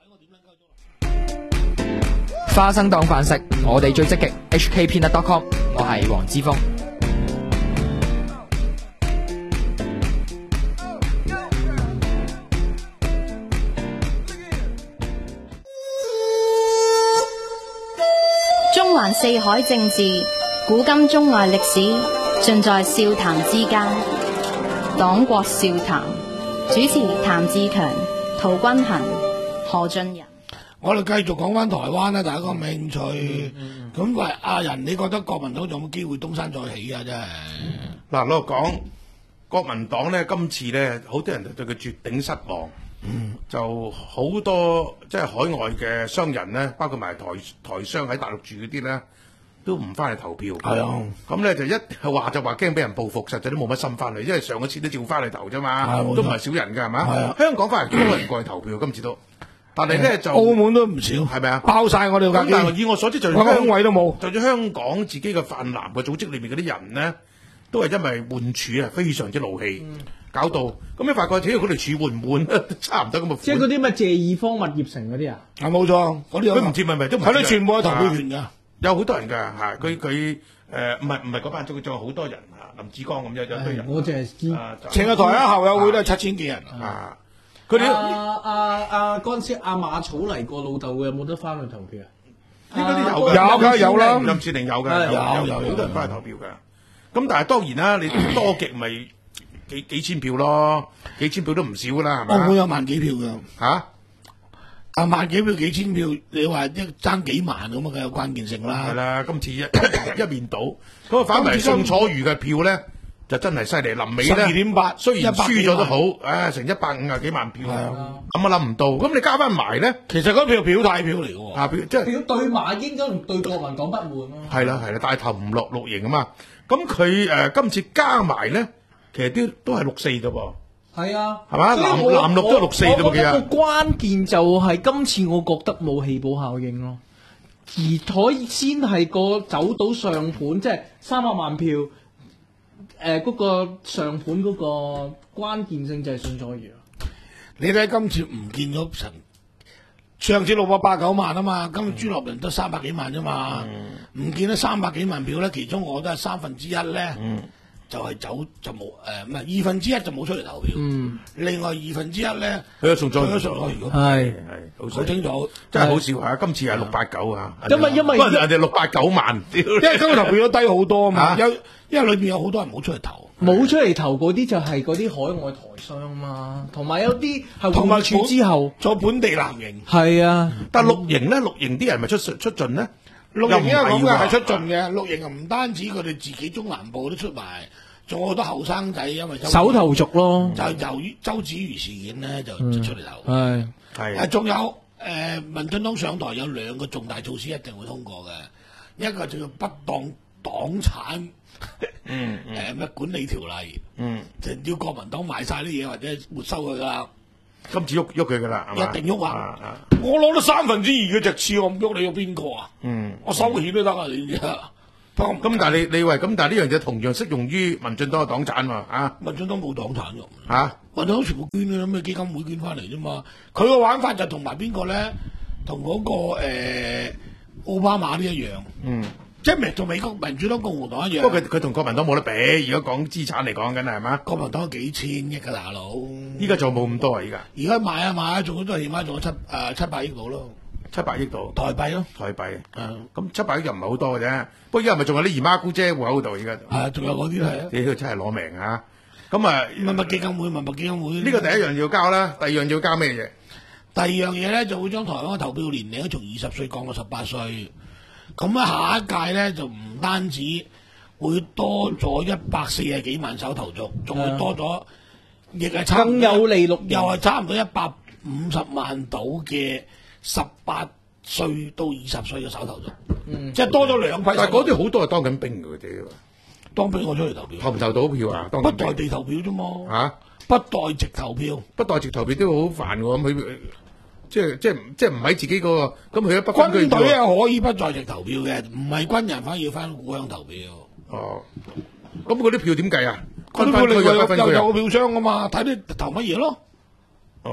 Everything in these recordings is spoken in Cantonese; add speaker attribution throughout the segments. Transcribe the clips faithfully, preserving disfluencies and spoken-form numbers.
Speaker 1: 花生當飯食，我哋最積極 H K Peanut dot com， 我係黃之鋒。
Speaker 2: 中環四海政治，古今中外歷史，盡在笑談之間。黨國笑談，主持譚志強、陶君行、何俊仁。
Speaker 3: 我哋繼續講翻台灣啦，大家有冇興趣？咁喂，阿仁，你覺得國民黨仲有冇機會東山再起啊？真係
Speaker 4: 嗱，老實講，國民黨咧今次咧，好多人就對佢絕頂失望。嗯，就好多即係海外嘅商人咧，包括埋台台商喺大陸住嗰啲咧，都唔翻嚟投票。係啊，咁咧就一係話就話驚俾人報復，實際都冇乜心翻嚟，因為上一次都照翻嚟投啫嘛，都唔係少人㗎，係嘛？香港翻嚟都多人過去投票，今次都。但係咧就
Speaker 3: 澳門都唔少，係咪啊？包晒我哋架機。
Speaker 4: 但係以我所知，就算
Speaker 3: 香位都冇，
Speaker 4: 就算香港自己嘅泛藍嘅組織裏面嗰啲人咧，都係因為換柱啊，非常之怒氣。嗯搞到咁你發覺，只要佢哋處換唔換，差唔多咁嘅。
Speaker 5: 即係嗰啲咩謝義方物業城嗰啲啊？
Speaker 3: 係冇錯，嗰啲
Speaker 4: 佢唔知咪咪都唔
Speaker 3: 係咯，全部有投票權㗎。
Speaker 4: 有好多人㗎嚇，佢佢誒唔係唔係嗰班，仲仲有好多人嚇，林志剛咁有有堆人。
Speaker 5: 我淨係知，
Speaker 3: 成個台灣校友會都係七千幾人
Speaker 4: 啊！
Speaker 5: 佢哋阿阿阿嗰陣時阿馬草嚟過老豆，有冇得翻去投票啊？
Speaker 4: 應該都有㗎，
Speaker 3: 有㗎有啦，
Speaker 4: 任志寧有㗎，有有好多人翻去投票㗎。咁但係當然啦，你多極咪。幾幾千票咯，幾千票都唔少啦，係咪？
Speaker 3: 澳門有萬幾票㗎
Speaker 4: 嚇，
Speaker 3: 啊萬幾票幾千票，你話一爭幾萬咁啊，梗有關鍵性啦。
Speaker 4: 係啦，今次一一面倒，咁啊反為宋楚瑜嘅票咧就真係犀利，臨尾咧十二點八，雖然輸咗都好，誒成一百五十幾萬票，諗都諗唔到。咁你加翻埋咧，
Speaker 3: 其實嗰票表態票嚟嘅喎，
Speaker 4: 啊票即係
Speaker 5: 票對馬英九同對國民黨不滿咯。
Speaker 4: 係啦係啦，但係投唔落綠營啊嘛，咁佢誒今次加埋咧。其實啲都係六四啫噃，係
Speaker 5: 啊，
Speaker 4: 係嘛？藍藍綠都係六四啫噃，其實
Speaker 5: 個關鍵就係今次我覺得冇棄保效應咯，而可以先係個走到上盤，即係三百萬票，誒、呃、嗰、那個上盤嗰個關鍵性就係宋楚瑜。
Speaker 3: 你睇今次唔見咗成，上次六百八九萬啊嘛，今次朱立倫得三百幾萬啫嘛，唔、嗯、見得三百幾萬票咧，其中我覺得係三分之一咧。嗯就係走就冇誒，唔係二分之一就冇出嚟投票。嗯，另外二分之一咧，
Speaker 4: 佢送咗，
Speaker 3: 佢都上咗。如果
Speaker 4: 係係
Speaker 3: 好清楚，
Speaker 4: 真係好笑啊！今次係六八九啊，
Speaker 5: 因為因為
Speaker 4: 人哋六八九萬，
Speaker 3: 因為今日投票率低好多啊嘛。有因為裏邊有好多人冇出嚟投，
Speaker 5: 冇出嚟投嗰啲就係嗰啲海外台商嘛，同埋有啲係
Speaker 3: 同埋
Speaker 5: 處之後
Speaker 3: 做本地藍營。
Speaker 5: 係啊，
Speaker 4: 但綠營咧，綠營啲人咪出出盡咧？
Speaker 3: 綠營因為講嘅係出盡嘅，綠營又唔單止佢哋自己中南部都出埋。仲有好多後生仔，因為
Speaker 5: 手頭族咯，
Speaker 3: 就由於周子瑜事件咧，就出嚟投。
Speaker 5: 係
Speaker 3: 係，仲有誒、呃，民進黨上台有兩個重大措施一定會通過嘅，一個就叫不當黨產，嗯誒咩、呃、管理條例，嗯，就要國民黨賣晒啲嘢或者沒收佢啦。
Speaker 4: 今次喐喐佢噶啦，
Speaker 3: 一定喐啊！啊我攞咗三分之二嘅隻次，我唔喐你喐邊個啊？嗯，我收錢都得啊！你知啊？
Speaker 4: 咁但係你你話咁，但係呢樣嘢同樣適用於民進黨嘅黨產喎，啊！
Speaker 3: 民進黨冇黨產㗎，
Speaker 4: 嚇、啊！
Speaker 3: 民進黨全部捐嘅，咩基金會捐翻嚟啫嘛。佢個玩法就同埋邊個咧？同嗰、那個誒、呃、奧巴馬都一樣，嗯，即係同美國民主黨共和黨一樣。
Speaker 4: 不過佢佢同國民黨冇得比，如果講資產嚟講緊係嘛？
Speaker 3: 國民黨有幾千億㗎大佬，
Speaker 4: 依家仲冇咁多啊！依家
Speaker 3: 而家買啊買啊，仲都係起碼仲有七誒、呃、七百億到咯。
Speaker 4: 七百億度
Speaker 3: 台幣咯，
Speaker 4: 台幣，咁七百億又唔係好多嘅啫。不過依家係咪仲有啲姨媽姑姐戶口度？而家
Speaker 3: 係仲有嗰啲係啊！
Speaker 4: 你呢個真係攞命啊！咁啊，
Speaker 3: 乜乜基金會，乜乜基金會
Speaker 4: 呢個第一樣要交啦，第二樣要交咩嘢？
Speaker 3: 第二樣嘢咧就會將台灣嘅投票年齡從二十歲降到十八歲。咁咧下一屆咧就唔單止會多咗一百四十幾萬手投族，仲會多咗，亦係差
Speaker 5: 更有利綠，
Speaker 3: 又係差唔多一百五十萬到嘅。十八歲到二十歲嘅手頭族，嗯，即係多咗兩批。
Speaker 4: 但係嗰啲好多係當緊兵嘅，佢哋
Speaker 3: 當兵我出嚟投票，
Speaker 4: 投唔投到票啊？
Speaker 3: 不代地投票啫嘛，嚇、啊，不代直投票，
Speaker 4: 不代直投票都好煩喎。咁佢即係即係即係唔喺自己嗰、嗰個，咁佢一不
Speaker 3: 軍隊係可以不在直投票嘅，唔係軍人反而要翻故鄉投票。
Speaker 4: 哦，咁嗰啲票點計啊？
Speaker 3: 軍隊佢有有有個票箱㗎嘛，睇你投乜嘢咯。
Speaker 4: 哦。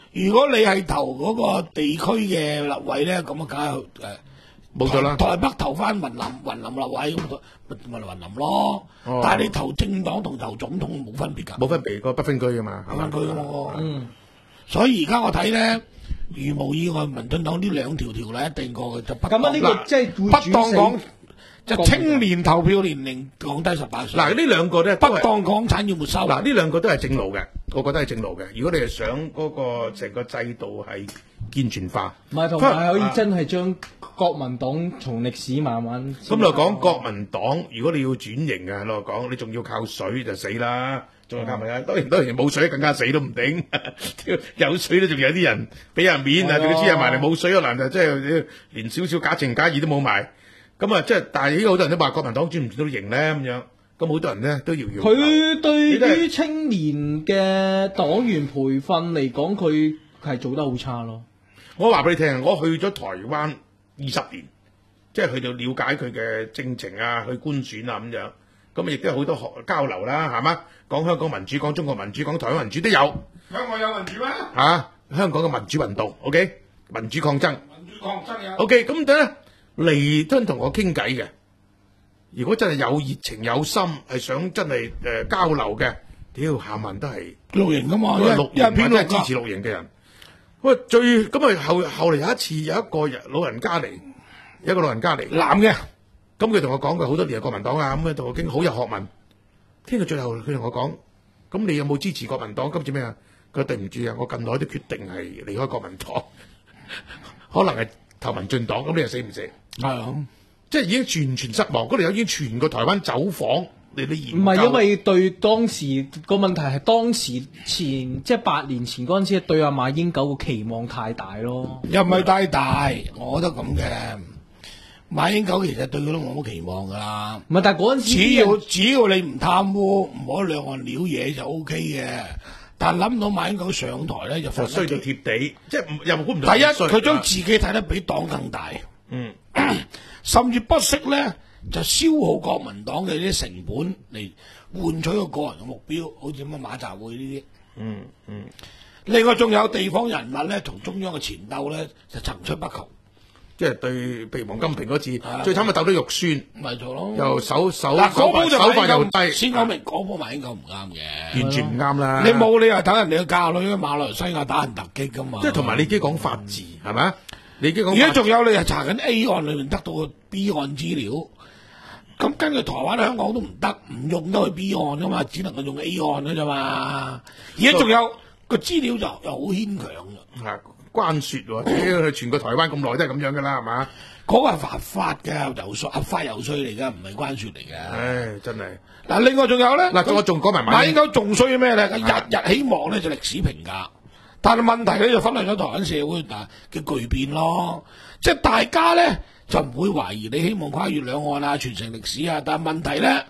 Speaker 3: 如果你係投嗰個地區嘅立委咧，咁啊梗係誒
Speaker 4: 冇咗啦。
Speaker 3: 台北投翻雲林雲林立委咁咪咪雲林咯。
Speaker 4: 哦
Speaker 3: 但係你投政黨同投總統冇分別㗎，
Speaker 4: 冇分別個不分區噶嘛，
Speaker 3: 冇分區㗎嘛。
Speaker 5: 嗯，
Speaker 3: 所以而家我睇咧，如無意外，民進黨呢兩條條例一定過嘅，就不
Speaker 5: 咁啊呢個即係會
Speaker 3: 不
Speaker 5: 主死
Speaker 3: 當講就青年投票年齡降低十八歲。
Speaker 4: 嗱呢兩個咧
Speaker 3: 不
Speaker 4: 都係
Speaker 3: 當港產要沒收。
Speaker 4: 嗱呢兩個都係正路嘅，我覺得係正路嘅。如果你係想嗰個成個制度係健全化，
Speaker 5: 唔係同埋可以真係將國民黨從歷史慢慢
Speaker 4: 咁就講國民黨，如果你要轉型嘅，老實講，你仲要靠水就死啦，仲要靠咪啊？當然當然冇水更加死都唔頂，有水都仲有啲人俾人面啊！你都知啊，埋嚟冇水可能就即係連少少假情假意都冇埋。咁啊，即係但係呢個好多人都話國民黨轉唔轉到型咧咁樣，咁好多人咧都要要。
Speaker 5: 佢對於青年嘅黨員培訓嚟講，佢係做得好差咯。
Speaker 4: 我話俾你聽，我去咗台灣二十年，即係去到了解佢嘅政情啊，去官選啊咁樣，咁亦都有好多學交流啦，係嘛？講香港民主，講中國民主，講台灣民主都有。
Speaker 3: 香港有民主咩？
Speaker 4: 嚇、啊，香港嘅民主運動 ，OK， 民主抗爭
Speaker 3: 民主抗爭有。
Speaker 4: ，OK，咁等咧嚟真同我傾偈嘅。如果真係有熱情有心，係想真係誒、呃、交流嘅，屌下文都係
Speaker 3: 綠營噶嘛，
Speaker 4: 都係綠
Speaker 3: 一人偏綠
Speaker 4: 營或者係支持綠營嘅人。喂，最咁啊後後嚟有一次有一個人老人家嚟，有一個老人家嚟，
Speaker 3: 男嘅，
Speaker 4: 咁佢同我講佢好多年係國民黨啊，咁佢同我傾好有學問。聽到最後佢同我講，咁你有冇支持國民黨？今次咩啊？佢話對唔住啊，我近來都決定係離開國民黨，可能係投民進黨。咁你又死唔死？
Speaker 3: 係啊，
Speaker 4: 即係已經全全失望。嗰度有已經全個台灣走訪你啲研究。
Speaker 5: 唔係因為對當時個問題係當時前即係八年前嗰陣時，對阿馬英九個期望太大咯。
Speaker 3: 又唔係太大，我覺得咁嘅。馬英九其實對佢都冇乜期望㗎啦。
Speaker 5: 唔係，但係嗰陣時
Speaker 3: 只要只要你唔貪污，唔好兩岸撩嘢就 O K 嘅。但係諗到馬英九上台咧，就
Speaker 4: 就衰到貼地，即係唔又估唔到。
Speaker 3: 第一，佢將自己睇得比黨更大，
Speaker 4: 嗯，
Speaker 3: 甚至不惜咧就消耗國民黨嘅啲成本嚟換取個個人嘅目標，好似乜馬習會呢啲。
Speaker 4: 嗯嗯。
Speaker 3: 另外仲有地方人物咧，同中央嘅前鬥咧就層出不窮。
Speaker 4: 即係對，譬如王金平嗰次，
Speaker 3: 啊
Speaker 4: 最慘咪鬥到肉酸，
Speaker 3: 咪做咯。
Speaker 4: 又手手
Speaker 3: 嗱，嗰鋪就
Speaker 4: 手法又
Speaker 3: 馬英九
Speaker 4: 低，
Speaker 3: 先講明嗰鋪馬英九唔啱嘅，
Speaker 4: 完全唔啱啦。
Speaker 3: 你冇理由等人哋嘅教女馬來西亞打人突擊噶嘛。
Speaker 4: 即係同埋你已經講法治係咪？你已經講
Speaker 3: 而家仲有你係查緊 A 案裏面得到個 B 案資料，咁根據台灣香港都唔得，唔用得去 B 案噶嘛，只能夠用 A 案嘅啫嘛。而家仲有個資料就又好牽強嘅，
Speaker 4: 係關説喎，屌全個台灣咁耐都係咁樣噶啦，係嘛？
Speaker 3: 嗰個係犯法嘅遊説，合法遊説嚟嘅，唔係關説嚟嘅。
Speaker 4: 唉，真係
Speaker 3: 嗱，另外仲有咧，
Speaker 4: 嗱，我仲講埋
Speaker 3: 馬英九仲衰咩咧？日日希望咧就歷史評價，但係問題咧就忽略咗台灣社會嗱嘅巨變咯。即係大家咧就唔會懷疑你希望跨越兩岸啊、傳承歷史啊，但係問題咧，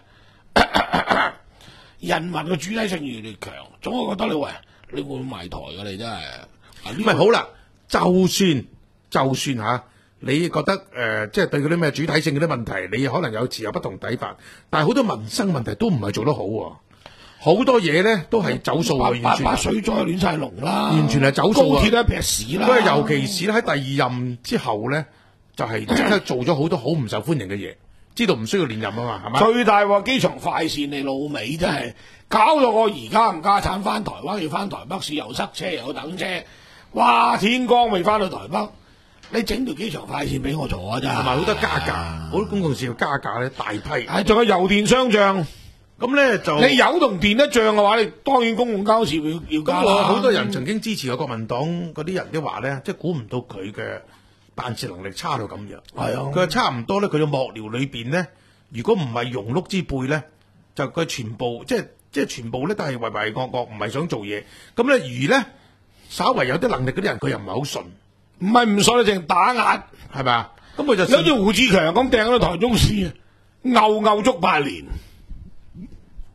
Speaker 3: 人民嘅主體性越嚟越強，總會覺得你喂，你會唔會埋台㗎？你真係
Speaker 4: 唔係好啦，就算就算嚇。你覺得誒、呃，即係對嗰啲咩主體性嗰啲問題，你可能有持有不同睇法，但係好多民生問題都唔係做得好喎、啊，好多嘢咧都係走數啊，完全
Speaker 3: 把水災亂晒龍啦，
Speaker 4: 完全係走數啊，
Speaker 3: 高鐵都一撇屎啦。
Speaker 4: 因為尤其是咧喺第二任之後咧，就係即刻做咗好多好唔受歡迎嘅嘢，知道唔需要連任啊嘛，係嘛？
Speaker 3: 最大鑊機場快線你老味真係搞到我而家唔家產翻台灣要翻台北市又塞車又等車，哇！天光未翻到台北。你整條機場快線俾我坐啊！真係，
Speaker 4: 同埋好多加價，好多公共事要加價咧，大批。
Speaker 3: 係仲有油電雙漲，
Speaker 4: 咁咧就
Speaker 3: 你油同電一漲嘅話，你當然公共交通要要加啦。
Speaker 4: 好多人曾經支持過國民黨嗰啲人都話咧，即係估唔到佢嘅辦事能力差到咁樣。
Speaker 3: 係啊，
Speaker 4: 佢話差唔多咧，佢嘅幕僚裏邊咧，如果唔係庸碌之輩咧，就佢全部即係即係全部咧都係唯唯惡惡，唔係想做嘢。咁咧而咧，稍為有啲能力嗰啲人，佢又唔係好順。
Speaker 3: 唔係唔信，淨打壓
Speaker 4: 係咪啊？咁佢就
Speaker 3: 好似胡志強咁掟到台中市，牛牛足八年。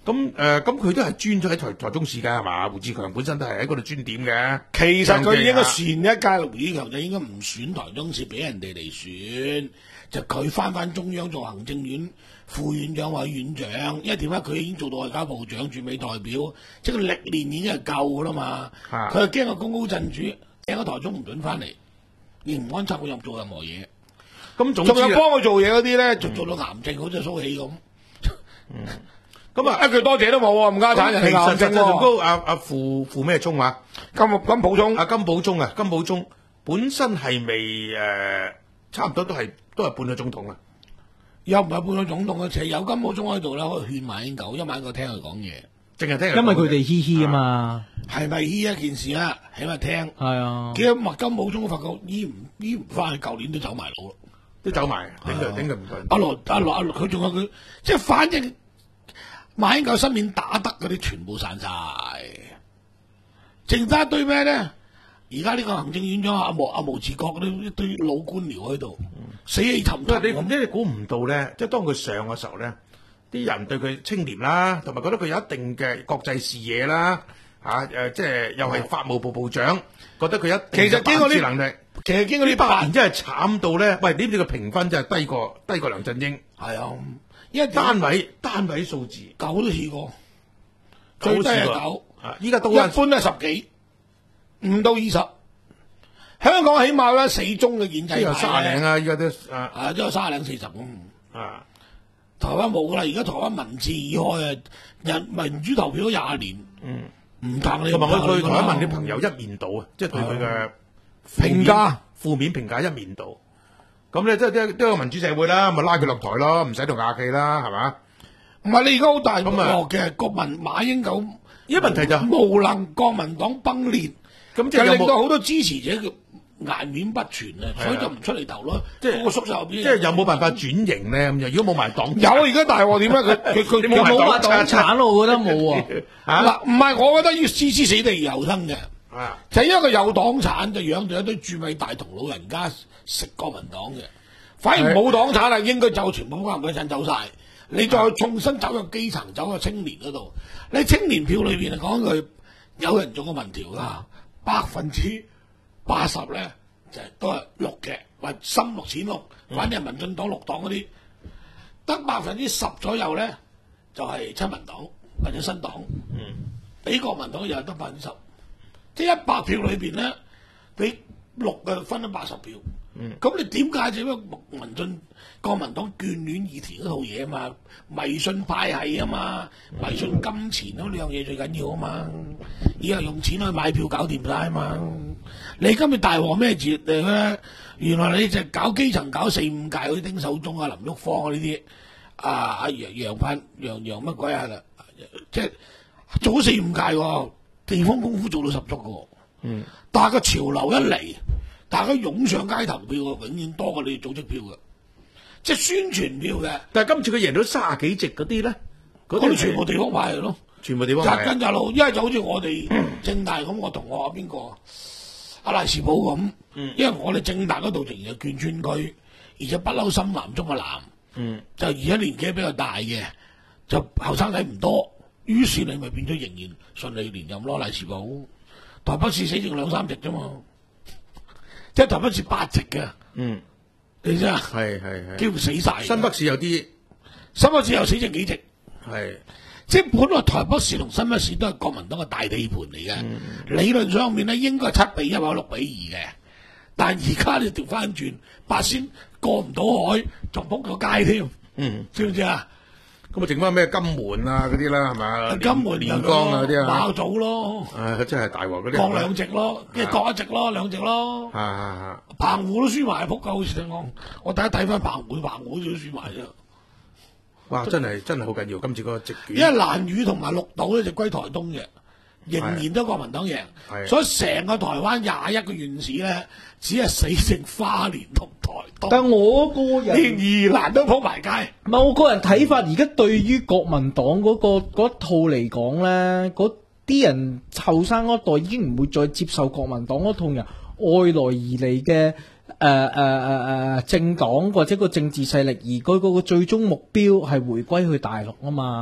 Speaker 4: 咁誒，咁佢都係專咗喺台台中市㗎係嘛？胡志強本身都係喺嗰度專點嘅。
Speaker 3: 其實佢應該前一屆胡志強就應該唔選台中市，俾人哋嚟選，就佢翻翻中央做行政院副院長或者院長。因為點解佢已經做到外交部長、駐美代表，即係佢歷練已經係夠㗎啦嘛。
Speaker 4: 啊
Speaker 3: 佢係驚個功高震主，驚個台中唔準翻嚟，亦唔安插佢入做任何嘢。
Speaker 4: 咁總之
Speaker 3: 仲有幫佢做嘢嗰啲咧，就做到癌症，好似蘇起咁。
Speaker 4: 咁啊，
Speaker 3: 一句多謝都冇喎，唔家產人
Speaker 4: 其實
Speaker 3: 係癌症
Speaker 4: 實際上
Speaker 3: 喎。
Speaker 4: 高阿阿傅傅咩聰啊？
Speaker 3: 金金普聰
Speaker 4: 阿金寶忠啊，金寶忠本身係未誒，差唔多都係都係半個總統啦。
Speaker 3: 又唔係半個總統嘅，其實有金普聰喺度啦，可以勸馬英九，一晚個聽佢講嘢。
Speaker 4: 淨係聽人講嘅。
Speaker 5: 因為佢哋嘻嘻啊嘛，
Speaker 3: 係咪呢一件事啦？起碼聽。
Speaker 5: 係啊，
Speaker 3: 幾多麥金普聰發覺醫唔醫唔翻，舊年都走埋佬咯。
Speaker 4: 都走埋，頂佢頂佢唔順。
Speaker 3: 阿羅阿羅阿羅，佢仲有佢，即係反正馬英九身面打得嗰啲全部散晒，剩得一堆咩咧？而家呢個行政院長阿毛阿毛治國嗰啲一堆老官僚喺度，死氣沉沉
Speaker 4: 你
Speaker 3: 咁。
Speaker 4: 你估唔到咧，即係當佢上嘅時候咧，啲人對佢清廉啦，同埋覺得佢有一定嘅國際視野啦，嚇誒，即係又係法務部部長，覺得佢一定
Speaker 3: 其實經過呢
Speaker 4: 嘅辦事能力。
Speaker 3: 其實經過呢
Speaker 4: 百
Speaker 3: 八
Speaker 4: 年真係慘到咧，喂！呢啲嘅評分真係低過低過梁振英，
Speaker 3: 係啊，因為
Speaker 4: 單位單位數字
Speaker 3: 九都試過，最低係九，
Speaker 4: 啊！依家都
Speaker 3: 一般都係十幾，五到二十。香港起碼咧四中嘅建制
Speaker 4: 即係
Speaker 3: 派
Speaker 4: 卅零啊！依家都啊
Speaker 3: 啊，都有卅零四十咁。
Speaker 4: 啊！
Speaker 3: 台灣冇噶啦，而家台灣民智已開啊，人民主投票咗廿年，
Speaker 4: 嗯，
Speaker 3: 唔撐你。
Speaker 4: 同埋我去台灣問
Speaker 3: 啲
Speaker 4: 啲朋友一面倒啊，即係對佢嘅
Speaker 3: 評價
Speaker 4: 負面評價一面倒。咁咧，即係都都有民主社會啦，咪拉佢落台咯，唔使同亞企啦，係嘛？
Speaker 3: 唔係你而家好大
Speaker 4: 咁啊
Speaker 3: 鑊嘅國民馬英九，
Speaker 4: 依個問題就
Speaker 3: 無能國民黨崩裂，
Speaker 4: 咁即係有冇
Speaker 3: 就令到好多支持者嘅顏面不全啊，所以就唔出嚟投咯。
Speaker 4: 即係
Speaker 3: 個宿舍後邊，
Speaker 4: 即係有冇辦法轉型咧？咁樣如果冇埋黨
Speaker 3: 有而家大鑊點咧？佢佢佢
Speaker 4: 你冇埋
Speaker 5: 冇話
Speaker 4: 黨
Speaker 5: 黨產咯，我覺得冇喎。
Speaker 4: 嚇
Speaker 3: 嗱，唔係我覺得要置之死地而後生嘅。
Speaker 4: 啊！
Speaker 3: 就係因為佢有黨產，就養咗一堆駐美大同老人家食國民黨嘅，反而冇黨產啦，應該就全部國民黨走晒。你再重新走入基層，走入青年嗰度，你青年票裏邊嚟講句，有人做過民調噶，百分之八十咧就係都係綠嘅，或深綠淺綠，反正民進黨綠黨嗰啲，得百分之十左右咧就係親民黨或者新黨，俾國民黨又係得百分之十。即係一百票裏邊咧，俾六嘅分咗八十票。咁、嗯、你點解就因為民進國民黨眷戀以前嗰套嘢啊嘛，迷信派系啊嘛，迷信金錢嗰兩樣嘢最緊要啊嘛，以後用錢去買票搞掂晒啊嘛。你今日大鑊咩節嚟咧？原來你就搞基層搞四五屆嗰啲丁守中啊、林旭芳啊呢啲，啊阿楊楊盼楊楊乜鬼啊？即係做咗四五屆喎。地方功夫做到十足嘅，嗯，但係個潮流一嚟，大家湧上街投票嘅，永遠多過你哋組織票嘅，即係宣傳票嘅。
Speaker 4: 但係今次佢贏到卅幾席嗰啲咧，
Speaker 3: 嗰啲全部地方派嚟咯，
Speaker 4: 全部地方
Speaker 3: 扎根扎路，因為就好似我哋政大咁，我同我阿邊個阿賴士寶咁，因為我哋政大嗰度仍然係眷村區，而且不嬲深南中嘅南，嗯，就而家年紀比較大嘅，就後生仔唔多。於是你咪變咗仍然順利連任咯，賴士寶台北市死剩兩三席啫嘛，即係台北市八席嘅，
Speaker 4: 嗯，
Speaker 3: 你知啊？
Speaker 4: 係係係，
Speaker 3: 幾乎死晒。
Speaker 4: 新北市有啲，
Speaker 3: 新北市又死剩幾席，
Speaker 4: 係
Speaker 3: 即係本來台北市同新北市都係國民黨嘅大地盤嚟嘅，嗯、理論上面咧應該係七比一或者六比二嘅，但係而家你調翻轉，八仙過唔到海，仲仆咗街添，
Speaker 4: 嗯，
Speaker 3: 知唔知啊？
Speaker 4: 咁啊，剩翻咩金門啊嗰啲啦，係嘛？
Speaker 3: 金門、
Speaker 4: 連江啊嗰啲啊，
Speaker 3: 馬祖咯，
Speaker 4: 誒，真係大鑊嗰啲，
Speaker 3: 各兩席咯，即係各一席咯，兩席咯。
Speaker 4: 啊啊啊！
Speaker 3: 澎湖都輸埋，仆街好似聽講，我第一睇翻澎湖，澎湖好似都輸埋啫。
Speaker 4: 哇！真係真係好緊要，今次嗰個席捲。
Speaker 3: 因為蘭嶼同埋綠島咧就歸台東嘅，仍然都國民黨贏，所以成個台灣廿一個縣市咧，只係死剩花蓮同台東。
Speaker 5: 但我個人
Speaker 3: 連宜蘭都撲埋街。
Speaker 5: 唔係我個人睇法，而家對於國民黨嗰、嗰個嗰套嚟講咧，嗰啲人後生嗰代已經唔會再接受國民黨嗰套人外來而嚟嘅誒誒誒誒政黨或者個政治勢力，而佢嗰個最終目標係回歸去大陸啊嘛。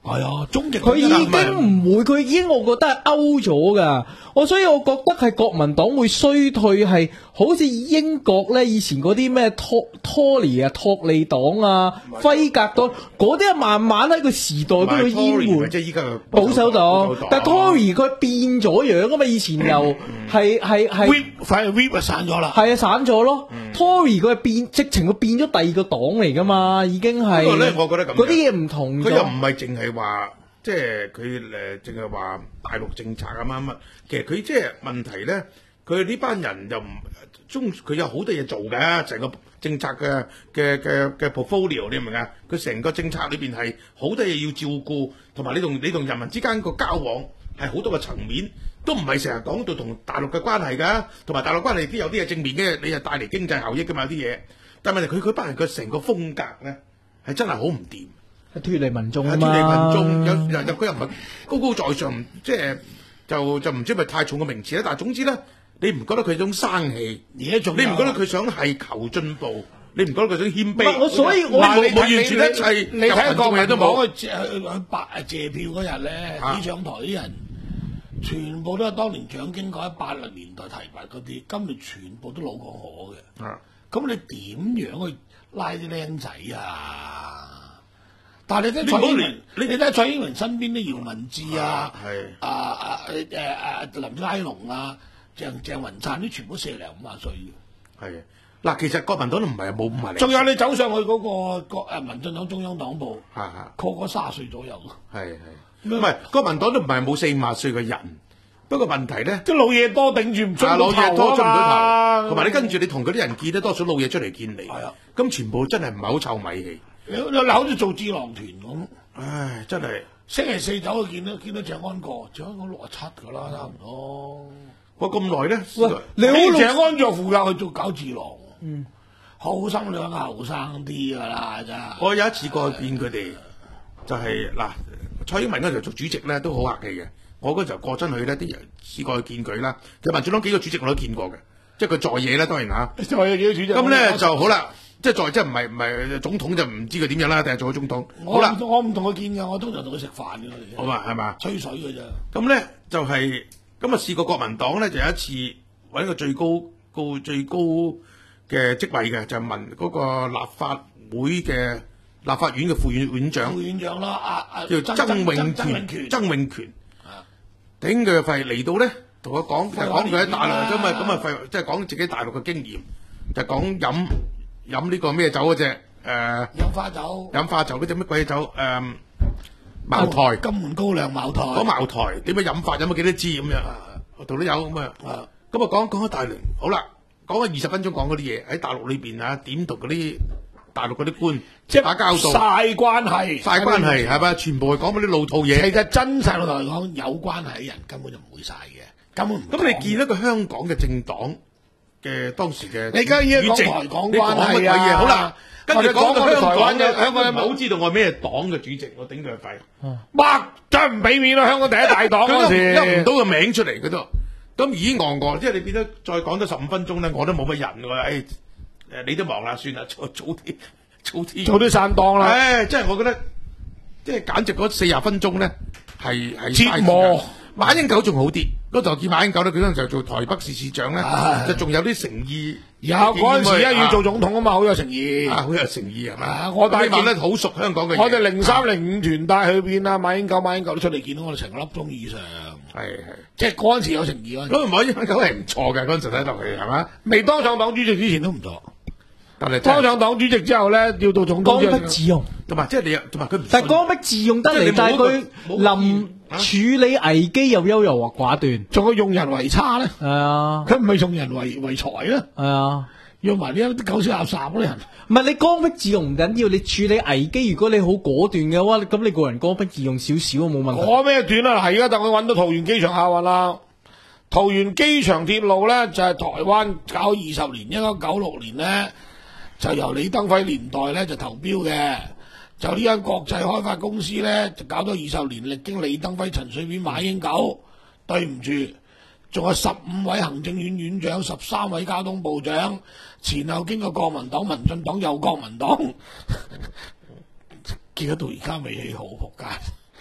Speaker 3: 係啊，終極
Speaker 5: 佢已經唔會，佢已經我覺得係 out 咗噶。我所以我覺得係國民黨會衰退，係好似英國咧以前嗰啲咩托托尼啊、托利黨啊、輝格黨嗰啲啊，慢慢喺個時代俾佢淹沒。
Speaker 4: 即係依家嘅
Speaker 5: 保守黨，但係 Tory 佢變咗樣啊嘛，以前又係係係
Speaker 3: Whip 反而 Whip 散咗啦，
Speaker 5: 係啊散咗咯。Tory 佢係變，直情佢變咗第二個黨嚟噶嘛，已經係。
Speaker 4: 不過咧，我覺得咁
Speaker 5: 嗰啲嘢唔同咗。
Speaker 4: 佢又唔係淨係話，即係佢誒，淨係話大陸政策啊乜乜。其實佢即係問題咧，佢呢班人又唔中，佢有好多嘢做嘅，成個政策嘅嘅嘅嘅 portfolio，你明唔明啊？佢成個政策裏邊係好多嘢要照顧，同埋你同你同人民之間個交往係好多個層面，都唔係成日講到同大陸嘅關係㗎，同埋大陸關係啲有啲係正面嘅，你係帶嚟經濟效益㗎嘛，有啲嘢。但係問題佢佢班人佢成個風格咧係真係好唔掂，
Speaker 5: 係脫離民眾啊
Speaker 4: 脫
Speaker 5: 嘛，
Speaker 4: 離民眾有又又佢又唔係高高在上，即係就就唔知係咪太重嘅名詞咧。但係總之咧，你唔覺得佢種生氣，
Speaker 3: 而家仲
Speaker 4: 你唔覺得佢想係求進步，你唔覺得佢想謙卑？
Speaker 5: 我所以我
Speaker 4: 冇
Speaker 3: 你
Speaker 4: 冇完全一切，
Speaker 3: 你睇國民
Speaker 4: 都冇。
Speaker 3: 黨去去白謝票嗰日咧，
Speaker 4: 啊
Speaker 3: 啲上台啲人全部都係當年蔣經國喺八零年代提拔嗰啲，今年全部都老過我嘅。
Speaker 4: 啊
Speaker 3: 咁你點樣去拉啲僆仔啊？但係你睇蔡英文，你睇蔡英文身邊啲姚文智啊，
Speaker 4: 係
Speaker 3: 啊啊誒誒啊林佳龍啊、鄭鄭雲燦啲全部四零五廿歲嘅。
Speaker 4: 係嗱，其實國民黨都唔係冇五廿零，
Speaker 3: 仲有你走上去嗰個國誒民進黨中央黨部，
Speaker 4: 嚇嚇
Speaker 3: 個個卅歲左右。
Speaker 4: 係係，唔係國民黨都唔係冇四五廿歲嘅人，不過問題咧。
Speaker 3: 啲老嘢多頂住唔出
Speaker 4: 啊老嘢拖出唔到
Speaker 3: 啊
Speaker 4: 頭，同埋你跟住你同嗰啲人見得多數老嘢出嚟見你，
Speaker 3: 係啊，
Speaker 4: 咁全部真係唔係好臭米氣，
Speaker 3: 你你你好似做智囊團咁，
Speaker 4: 唉，真係
Speaker 3: 星期四走去見到見到鄭安國，鄭安國六十七噶啦，差唔多。
Speaker 4: 我咁耐咧，
Speaker 5: 喂你好
Speaker 3: 你
Speaker 5: 老
Speaker 3: 鄭安作副教去做搞智囊，嗯，後生兩個後生啲噶啦，真係。
Speaker 4: 我有一次過去見佢哋，就係、嗱，蔡英文嗰時候做主席咧都好客氣嘅。我嗰時候過真去咧，啲人試過去見佢啦。其實民進黨幾個主席我都見過嘅，即係佢在野啦，當然嚇。
Speaker 3: 在野幾個主席。
Speaker 4: 咁咧就好啦，即係在即係唔係唔係總統就唔知佢點樣啦，定係做咗總統。
Speaker 3: 我
Speaker 4: 好啦，
Speaker 3: 我唔同佢見嘅，我通常同佢食飯嘅。
Speaker 4: 好嘛係嘛？
Speaker 3: 吹水嘅咋。
Speaker 4: 咁咧就係咁啊！試過國民黨咧就有一次揾一個最高高最高嘅職位嘅，就係問嗰個立法會嘅立法院嘅副院院長，
Speaker 3: 副院長啦，啊啊，
Speaker 4: 叫曾永權，
Speaker 3: 曾永權，
Speaker 4: 曾永權，頂佢個肺嚟到咧，同佢講就講佢喺大陸咁啊咁啊廢，即係講自己大陸嘅經驗，就講飲飲呢個咩酒嗰隻誒
Speaker 3: 飲花酒，
Speaker 4: 飲花酒嗰隻乜鬼嘢酒誒茅台。
Speaker 3: 金門高粱茅台。
Speaker 4: 講茅台點樣飲法，飲咗幾多支咁樣，我度都有咁啊。咁啊講講咗大輪，好啦，講咗二十分鐘講嗰啲嘢喺大陸裏邊啊，點同嗰啲大陸嗰啲官
Speaker 3: 即係
Speaker 4: 打交道，
Speaker 3: 晒關係，
Speaker 4: 晒關係係咪？全部係講嗰啲老套嘢。
Speaker 3: 其實真實老實講，有關係嘅人根本就唔會晒嘅，根本唔講。
Speaker 4: 咁你見一個香港嘅政黨嘅當時嘅
Speaker 3: 你而家依家講
Speaker 4: 主席
Speaker 3: 台講
Speaker 4: 你講乜鬼
Speaker 3: 關係啊
Speaker 4: 嘢？好啦，跟住
Speaker 3: 或者
Speaker 4: 講到香港
Speaker 3: 講台灣嘅
Speaker 4: 嘅，
Speaker 3: 香港
Speaker 4: 唔係好知道我係咩黨嘅主席，我頂佢個肺。
Speaker 3: 哇！真係唔俾面啦，香港第一大黨嗰
Speaker 4: 佢
Speaker 3: 時，
Speaker 4: 噏唔到個名出嚟佢都，咁咦戇戇，即係你變得再講多十五分鐘咧，我都冇乜人喎。誒、哎、誒，你都忙啦，算啦，早早啲，早啲，
Speaker 3: 做啲散檔啦。
Speaker 4: 誒，即係我覺得，即係簡直嗰四十分鐘咧，係係
Speaker 3: 折磨。
Speaker 4: 馬英九仲好啲，嗰陣見馬英九咧，佢嗰陣時候做台北市市長咧，
Speaker 3: 唉
Speaker 4: 就仲有啲誠意。
Speaker 3: 有嗰陣時咧要做總統啊嘛，好有誠意。
Speaker 4: 啊，好有誠意係嘛？
Speaker 3: 啊我帶
Speaker 4: 你問得好熟香港嘅嘢。
Speaker 3: 我哋零三零五團帶去邊啊？馬英九、馬英九都出嚟見到我哋成個粒鐘以上。
Speaker 4: 係係，
Speaker 3: 即係嗰陣時有誠意嗰陣時。
Speaker 4: 咁馬英九係唔錯嘅，嗰陣時睇落去係嘛？
Speaker 3: 未當上黨主席之前都唔錯。
Speaker 4: 但係
Speaker 3: 當上黨主席之後咧，要到總統之後
Speaker 5: 剛愎自用，
Speaker 4: 同埋即係你，同埋佢唔信。
Speaker 5: 但係剛愎自用得嚟，
Speaker 4: 即係你冇
Speaker 5: 但係佢
Speaker 4: 冇冇
Speaker 5: 臨處理危機又優柔寡斷。
Speaker 3: 仲要用人為差咧，
Speaker 5: 係啊，
Speaker 3: 佢唔係用人為為財咧，
Speaker 5: 係啊。
Speaker 3: 用埋呢啲狗屎垃圾嗰啲人。
Speaker 5: 唔係你剛愎自用唔緊要，你處理危機，如果你好果斷嘅話，咁你個人剛愎自用少少冇問題。
Speaker 3: 講咩斷啊？係而家等佢揾到桃園機場客運啦。桃園機場鐵路咧就係、是、台灣搞二十年，一九九六年咧就由李登輝年代咧就投標嘅，就呢間國際開發公司咧就搞咗二十年，歷經李登輝、陳水扁、馬英九，對唔住，仲有十五位行政院院長、十三位交通部長，前後經過國民黨、民進黨又國民黨，結果到而家未起好，仆街。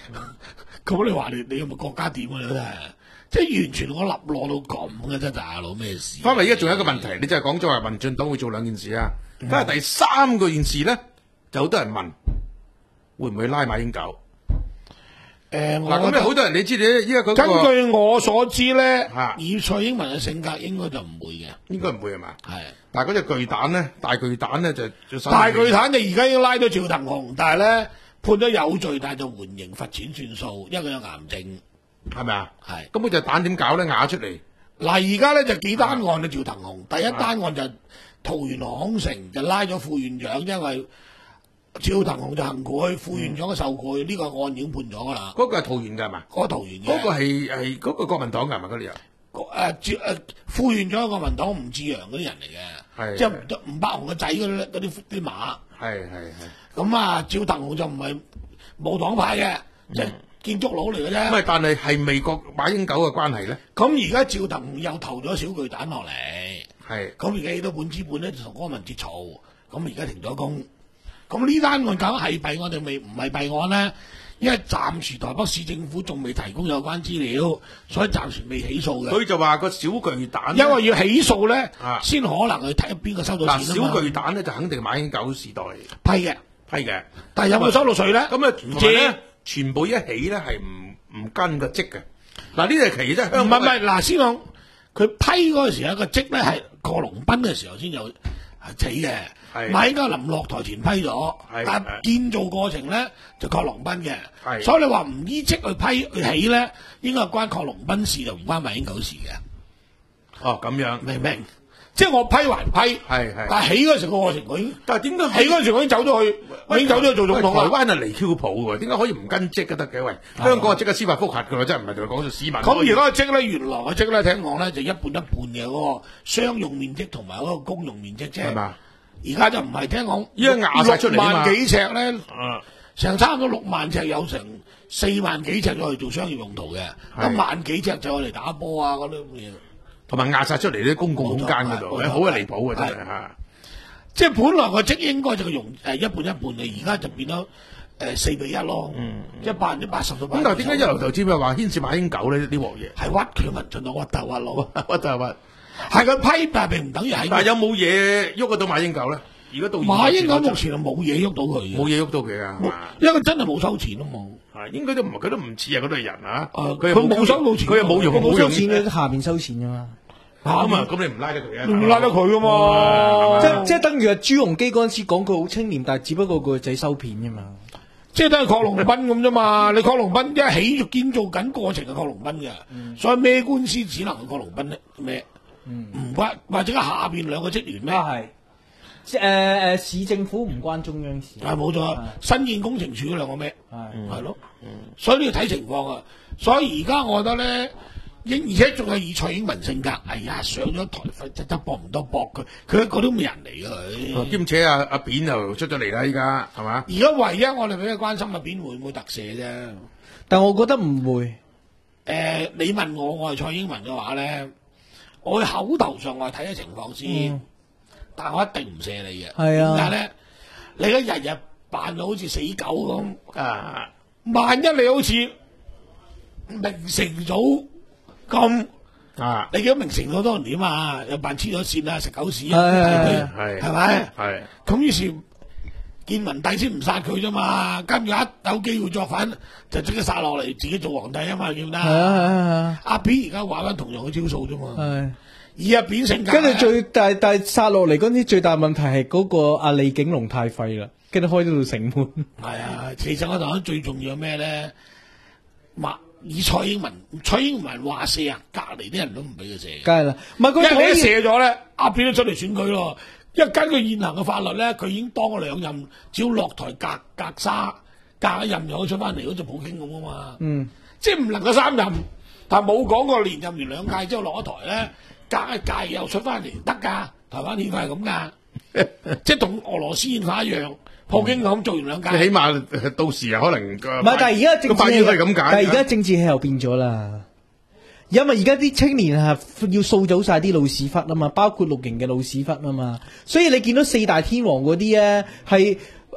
Speaker 3: 咁你話你你有冇國家點啊？你真係，即係完全我立落到咁嘅真係大佬咩事？
Speaker 4: 翻嚟而家仲有一個問題，你就係講咗話民進黨會做兩件事啊。翻嚟第三個件事咧，就好多人問會唔會拉馬英九？
Speaker 3: 誒，
Speaker 4: 嗱咁咧，好多人你知你依家嗰個
Speaker 3: 根據我所知咧
Speaker 4: 啊，
Speaker 3: 以蔡英文嘅性格，應該就唔會嘅。
Speaker 4: 應該唔會係嘛？
Speaker 3: 係
Speaker 4: 但係嗰隻巨蛋咧，大巨蛋咧就就手
Speaker 3: 大巨蛋，你而家已經拉到趙騰雄，但係咧判咗有罪，但係就緩刑罰錢算數，因為佢有癌症。
Speaker 4: 係咪啊？
Speaker 3: 係
Speaker 4: 咁佢隻蛋點搞咧？咬出嚟
Speaker 3: 嗱，而家咧就幾單案嘅趙騰雄，第一單案就桃園航空城就拉咗副院長，因為趙騰雄就行賄，副院長嘅受賄，呢、個案已經判咗噶啦。
Speaker 4: 嗰個係桃園㗎係嘛？
Speaker 3: 嗰個桃園嘅
Speaker 4: 嗰個係係嗰個國民黨㗎係咪嗰啲人？
Speaker 3: 誒趙誒副院長係國民黨吳志陽嗰啲人嚟嘅，
Speaker 4: 係
Speaker 3: 即係吳伯雄個仔嗰啲嗰啲啲馬。
Speaker 4: 係係係。
Speaker 3: 咁啊，趙騰雄就唔係冇黨派嘅，即係建築佬嚟嘅啫。
Speaker 4: 咁啊，但係係美國馬英九嘅關係咧？
Speaker 3: 咁而家趙騰雄又投咗小巨蛋落嚟，
Speaker 4: 係。
Speaker 3: 咁而家起到本資本咧就同柯文哲嘈，咁而家停咗工。咁呢單案究竟係弊案定未唔係弊案咧？因為暫時台北市政府仲未提供有關資料，所以暫時未起訴嘅。
Speaker 4: 佢就話個小巨蛋呢，
Speaker 3: 因為要起訴咧
Speaker 4: 啊，
Speaker 3: 先可能去睇邊個收到
Speaker 4: 嗱
Speaker 3: 錢啊嘛
Speaker 4: 小巨蛋咧就肯定馬英九時代
Speaker 3: 批嘅，
Speaker 4: 批嘅，
Speaker 3: 但係有冇收到稅咧？
Speaker 4: 咁啊同埋咧全部一起咧係唔唔跟個職嘅。嗱呢隻期啫，
Speaker 3: 唔
Speaker 4: 香港
Speaker 3: 係唔係，嗱先講佢批嗰陣時有個職咧係郭龍斌嘅時候先有起嘅，
Speaker 4: 係
Speaker 3: 馬英九臨落台前批咗，
Speaker 4: 係
Speaker 3: 但係建造過程咧就郭龍斌嘅，
Speaker 4: 係
Speaker 3: 所以你話唔依職去批去起咧，應該係關郭龍斌事就唔關馬英九事嘅，
Speaker 4: 哦咁樣，
Speaker 3: 明唔明？即係我批還批，
Speaker 4: 係係
Speaker 3: 但係起嗰時個過程我已經
Speaker 4: 但係點解
Speaker 3: 起嗰陣時我已經走咗去，我已經走咗去做總統啦。
Speaker 4: 台灣係離 Q 譜喎，點解可以唔跟職都得嘅？喂，香港係即刻司法覆核㗎啦，真係唔係同佢講咗市民。
Speaker 3: 咁而家個職咧，原來個職咧，聽講咧就一半一半嘅嗰個商用面積同埋嗰個公用面積啫。
Speaker 4: 係嘛？
Speaker 3: 而家就唔係聽講，
Speaker 4: 依家壓晒出嚟啊嘛
Speaker 3: 六萬幾尺咧，
Speaker 4: 啊
Speaker 3: 成差唔多六萬尺有成四萬幾尺攞嚟做商業用途嘅，
Speaker 4: 係
Speaker 3: 一萬幾尺就攞嚟打波啊嗰啲咁嘅嘢。
Speaker 4: 同埋壓晒出嚟啲公共空間嗰度，
Speaker 3: 冇錯
Speaker 4: 好鬼離譜啊！真係
Speaker 3: 係
Speaker 4: 嚇。
Speaker 3: 即係本來個職應該就用誒一半一半嘅，而家就變咗誒四比一咯，即係百分之八十到百分之
Speaker 4: 咁但係點解一路頭先咪話牽涉馬英九咧？呢鑊嘢
Speaker 3: 係屈佢民進黨屈頭屈腦，
Speaker 4: 屈就屈。
Speaker 3: 係佢批，但係並唔等於係
Speaker 4: 但係有冇嘢喐得到馬英九咧？而家到現在
Speaker 3: 馬英九目前係冇嘢喐到佢嘅，
Speaker 4: 冇嘢喐到佢㗎，係嘛？
Speaker 3: 因為佢真係冇收錢啊嘛。
Speaker 4: 係應該都唔係，佢都唔似啊嗰類人啊。
Speaker 3: 誒
Speaker 4: 佢又
Speaker 3: 佢冇收到錢
Speaker 4: 佢又冇用
Speaker 5: 佢冇
Speaker 4: 冇用
Speaker 5: 收錢嘅，下邊收錢噶嘛。
Speaker 4: 咁啊，咁你唔拉得佢啊？
Speaker 3: 唔拉得佢噶嘛？
Speaker 5: 即即係等於係朱鎔基嗰陣時講佢好清廉，但係只不過個仔收片啫嘛。
Speaker 3: 即係都係郝龍斌咁啫嘛。你郝龍斌一起建造緊過程係郝龍斌嘅，所以咩官司只能係郝龍斌咩？唔關或者下邊兩個職員咩？
Speaker 5: 啊係，即誒誒市政府唔關中央事。
Speaker 3: 係冇錯，新建工程處嗰兩個咩？
Speaker 5: 係
Speaker 3: 係咯，所以你要睇情況啊。所以而家我覺得咧，應而且仲係以蔡英文性格，哎呀上咗台就得搏唔到搏佢，佢一個都冇人嚟嘅佢。
Speaker 4: 兼且阿阿扁又出咗嚟啦，依家係嘛？
Speaker 3: 而家唯一我哋比較關心嘅邊會唔會特赦啫？
Speaker 5: 但我覺得唔會。
Speaker 3: 誒、你問我，我係蔡英文嘅話咧，我喺口頭上我係睇下情況先，
Speaker 5: 嗯
Speaker 3: 但係我一定唔赦你嘅。
Speaker 5: 係啊
Speaker 3: 點解咧？你而家日日扮到好似死狗咁，
Speaker 4: 啊，
Speaker 3: 萬一你好似明成祖咁，
Speaker 4: 啊，
Speaker 3: 你記得明成祖多人點啊？又扮黐咗線啊，食狗屎啊，
Speaker 5: 係
Speaker 4: 係
Speaker 3: 係咪？
Speaker 4: 係
Speaker 3: 咁於是建文帝先唔殺佢啫嘛，跟住一有機會作反就即刻殺落嚟，自己做皇帝啊嘛，叫得。
Speaker 5: 係啊係啊
Speaker 3: 阿扁而家玩翻同樣嘅招數啫嘛，
Speaker 5: 係。
Speaker 3: 而阿扁性格
Speaker 5: 跟住最大但係殺落嚟嗰啲最大問題係嗰個阿李景龍太廢啦，跟住開咗道城門。
Speaker 3: 係啊，其實我覺得最重要係咩咧？馬以蔡英文，蔡英文話射啊，隔離啲人都唔俾佢射嘅，
Speaker 5: 梗係啦，唔係
Speaker 3: 因為你一
Speaker 5: 佢可以
Speaker 3: 射咗咧，阿扁都出嚟選舉咯。因為根據現行嘅法律咧，佢已經當咗兩任，只要落台隔隔沙隔一任又可以出翻嚟，好似普京咁啊嘛。
Speaker 5: 嗯，
Speaker 3: 即係唔能夠三任，但係冇講過連任完兩屆之後落咗台咧，隔一屆又出翻嚟得㗎。台灣憲法係咁㗎，即係同俄羅斯憲法一樣。普京咁做完兩屆，
Speaker 4: 起碼到時啊，可能唔
Speaker 5: 唔係，但係而家政治
Speaker 4: 個法院都係咁解。
Speaker 5: 但係而家政治氣候變咗啦。因為而家啲青年係要掃走晒啲老屎忽啊嘛，包括綠營嘅老屎忽啊嘛，所以你見到四大天王嗰啲咧係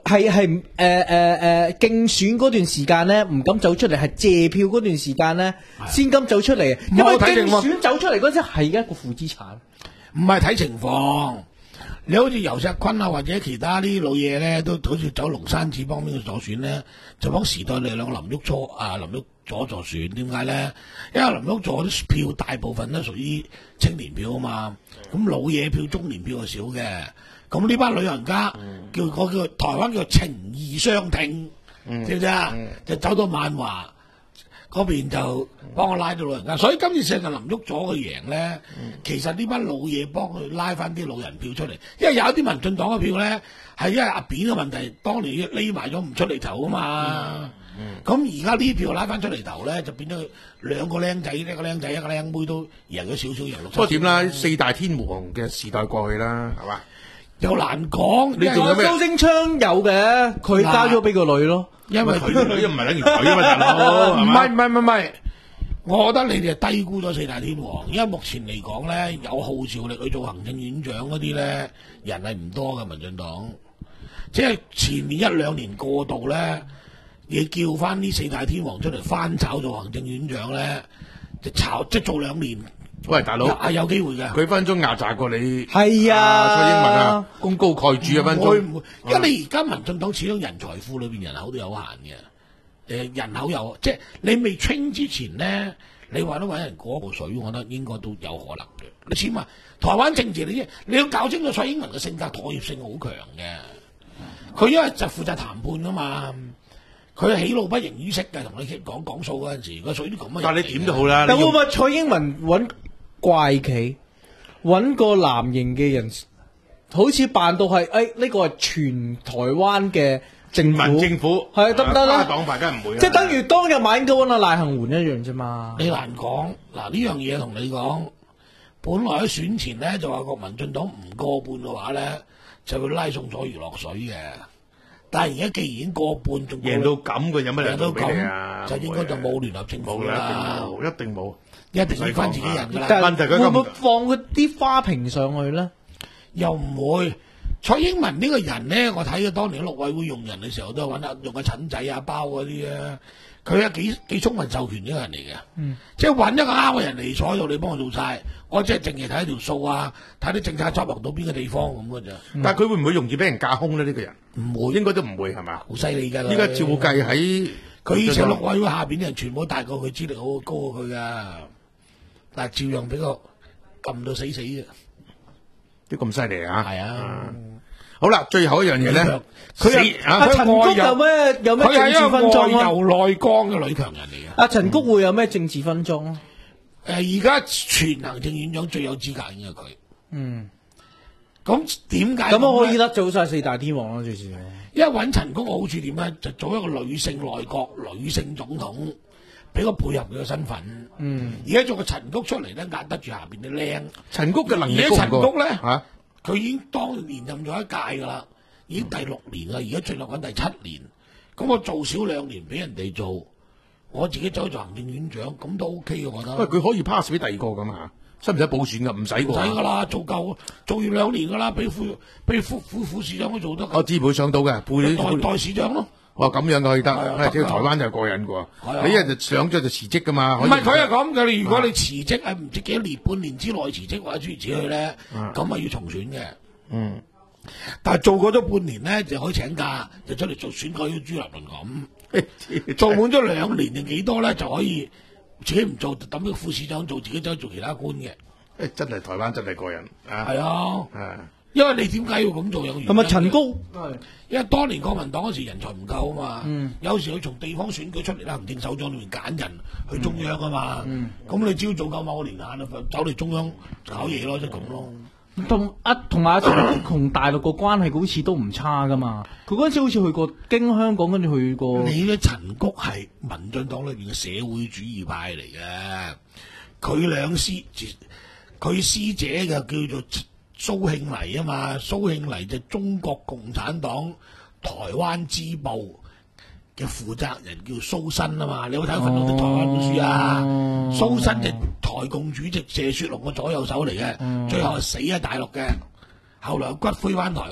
Speaker 5: 係係誒誒誒競選嗰段時間咧，唔敢走出嚟，係借票嗰段時間咧，先敢走出嚟。因為
Speaker 3: 我睇情況
Speaker 5: 競選走出嚟嗰陣係一個負資產。
Speaker 3: 唔係睇情況，你好似游錫堃啊，或者其他啲老嘢咧，都好似走龍山寺幫邊個助選咧，就幫時代力量林旭初啊林旭佐助選。點解咧？因為林旭佐啲票大部分都屬於青年票啊嘛，咁老嘢票、中年票係少嘅。咁呢班老人家、嗯、叫嗰叫台灣叫情義相挺，知唔知啊？嗯、就走到萬華嗰邊就幫我拉到老人家，所以今次成日林旭佐嘅贏咧，嗯、其實呢班老嘢幫佢拉翻啲老人票出嚟，因為有啲民進黨嘅票咧係因為阿扁嘅問題，當年匿埋咗唔出嚟投啊嘛。咁而家呢票拉翻出嚟投咧，就變咗兩個僆仔，一個僆仔一個僆妹都贏咗少少，贏六七。
Speaker 4: 不過點啦？四大天王嘅時代過去啦，係嘛？
Speaker 3: 又難講，
Speaker 4: 你仲有咩？
Speaker 5: 蘇貞昌有嘅，佢交咗俾個女咯。
Speaker 3: 因為
Speaker 4: 佢個女又唔係等於佢啊嘛，大佬。
Speaker 3: 唔係唔係唔係，我覺得你哋係低估咗四大天王，因為目前嚟講咧，有號召力去做行政院長嗰啲咧，人係唔多嘅民進黨。即係前年一兩年過渡咧，你叫翻呢四大天王出嚟翻炒做行政院長咧，就炒即係做兩年。
Speaker 4: 喂，大佬，
Speaker 3: 係有機會嘅。
Speaker 4: 佢分鐘壓榨過你。
Speaker 5: 係啊，
Speaker 4: 蔡英文啊，功高蓋主啊，分鐘。
Speaker 3: 會唔會？因為你而家民進黨始終人才庫裏邊人口都有限嘅。誒，人口有，即係你未 train 之前咧，你話都揾人過個水，我覺得應該都有可能嘅。你始終話台灣政治你你要搞清楚蔡英文嘅性格妥協性好強嘅。佢因為就負責談判噶嘛。佢喜怒不形於色嘅，同你講講數嗰陣時，佢屬於啲咁嘅。
Speaker 4: 但係你點都好啦。
Speaker 5: 但會唔會蔡英文揾怪企，揾個藍營嘅人，好似扮到係誒呢個係全台灣嘅政府，
Speaker 4: 民政府
Speaker 5: 係得唔得咧？
Speaker 4: 黨派梗係唔會。
Speaker 5: 即係等於當日馬英九揾阿賴幸媛一樣啫嘛。
Speaker 3: 你難講嗱，呢樣嘢同你講，本來喺選前咧就話個民進黨唔過半嘅話咧，就會拉送咗魚落水嘅。但係而家既然已經過半，仲
Speaker 4: 贏到咁嘅有乜理由俾你啊？
Speaker 3: 就應該就冇聯合政府啦，
Speaker 4: 一定冇，
Speaker 3: 一定要翻自己人㗎啦。
Speaker 5: 但係會唔會放嗰啲花瓶上去咧？
Speaker 3: 又唔會。蔡英文呢個人咧，我睇佢當年陸委會用人嘅時候都係揾下用個陳仔啊包嗰啲啊，佢係幾幾充分授權呢個人嚟嘅，嗯、即係揾一個啱嘅人嚟坐喺度，你幫我做晒，我即係淨係睇條數啊，睇啲政策執行到邊個地方咁嘅咋。
Speaker 4: 嗯、但係佢會唔會容易俾人架空咧？呢、呢個人
Speaker 3: 唔會，應
Speaker 4: 該都唔會係嘛？
Speaker 3: 好犀利㗎啦！
Speaker 4: 依家照計喺
Speaker 3: 佢以前陸委會下邊啲人全部都大過佢，資歷好高過佢㗎，但係照樣俾個撳到死死嘅，
Speaker 4: 都咁犀利啊！
Speaker 3: 係啊。嗯
Speaker 4: 好啦，最後一樣嘢咧，
Speaker 3: 佢
Speaker 5: 阿陳菊有咩有咩政治分裝啊？
Speaker 3: 佢係一個外柔內剛嘅女強人嚟嘅。
Speaker 5: 阿陳菊會有咩政治分裝啊？
Speaker 3: 誒，而家全行政院長最有資格嘅係佢。嗯。咁點解？
Speaker 5: 咁我可以得做晒四大天王咯，最少。
Speaker 3: 因為揾陳菊嘅好處點咧？就做一個女性內閣、女性總統，俾個配合佢嘅身份。嗯。而家做個陳菊出嚟咧，壓得住下邊啲靚。
Speaker 4: 陳菊嘅能力
Speaker 3: 高唔高？而家陳菊咧
Speaker 4: 嚇。
Speaker 3: 佢已經當連任咗一屆㗎啦，已經第六年啦，而家進入緊第七年。咁我做少兩年俾人哋做，我自己走去做行政院長，咁都 OK 嘅，我覺得。
Speaker 4: 喂，佢可以 pass 俾第二個咁啊？使唔使補選㗎？唔使㗎。唔使
Speaker 3: 㗎啦，做夠做完兩年㗎啦，俾副俾副副副市長都做得。
Speaker 4: 我知會上到嘅，副
Speaker 3: 代代市長咯。
Speaker 4: 哇，咁樣可以得，誒，即係台灣就過癮嘅喎。你一日就上咗就辭職㗎嘛？
Speaker 3: 唔係佢係咁嘅，你如果你辭職係唔知幾多年，半年之內辭職或者諸如此類咧，咁咪要重選嘅。嗯。但係做過咗半年咧，就可以請假，就出嚟做選舉，朱立倫咁。做滿咗兩年定幾多咧，就可以自己唔做，等個副市長做，自己走去做其他官嘅。
Speaker 4: 誒，真係台灣真係過癮啊！
Speaker 3: 係啊。係。因為你點解要咁做？有原因。
Speaker 5: 同埋陳菊，
Speaker 3: 因為當年國民黨嗰時人才唔夠啊嘛，嗯、有時佢從地方選舉出嚟啦，行政首長裏面揀人去中央啊嘛，咁、嗯嗯、你只要做夠某個年限啊，走嚟中央搞嘢咯，即係咁咯。
Speaker 5: 同阿同埋阿陳菊同大陸個關係好似都唔差噶嘛，佢嗰陣時好似去過經香港，跟住去過。
Speaker 3: 你咧陳菊係民進黨裏邊嘅社會主義派嚟嘅，佢兩師佢師姐就叫做蘇慶黎啊嘛，蘇慶黎就中國共產黨台灣支部嘅負責人，叫蘇新啊嘛，你有冇睇《憤怒的台灣》本書啊？哦、蘇新就台共主席謝雪龍嘅左右手嚟嘅，嗯、最後係死喺大陸嘅，後來骨灰翻台灣，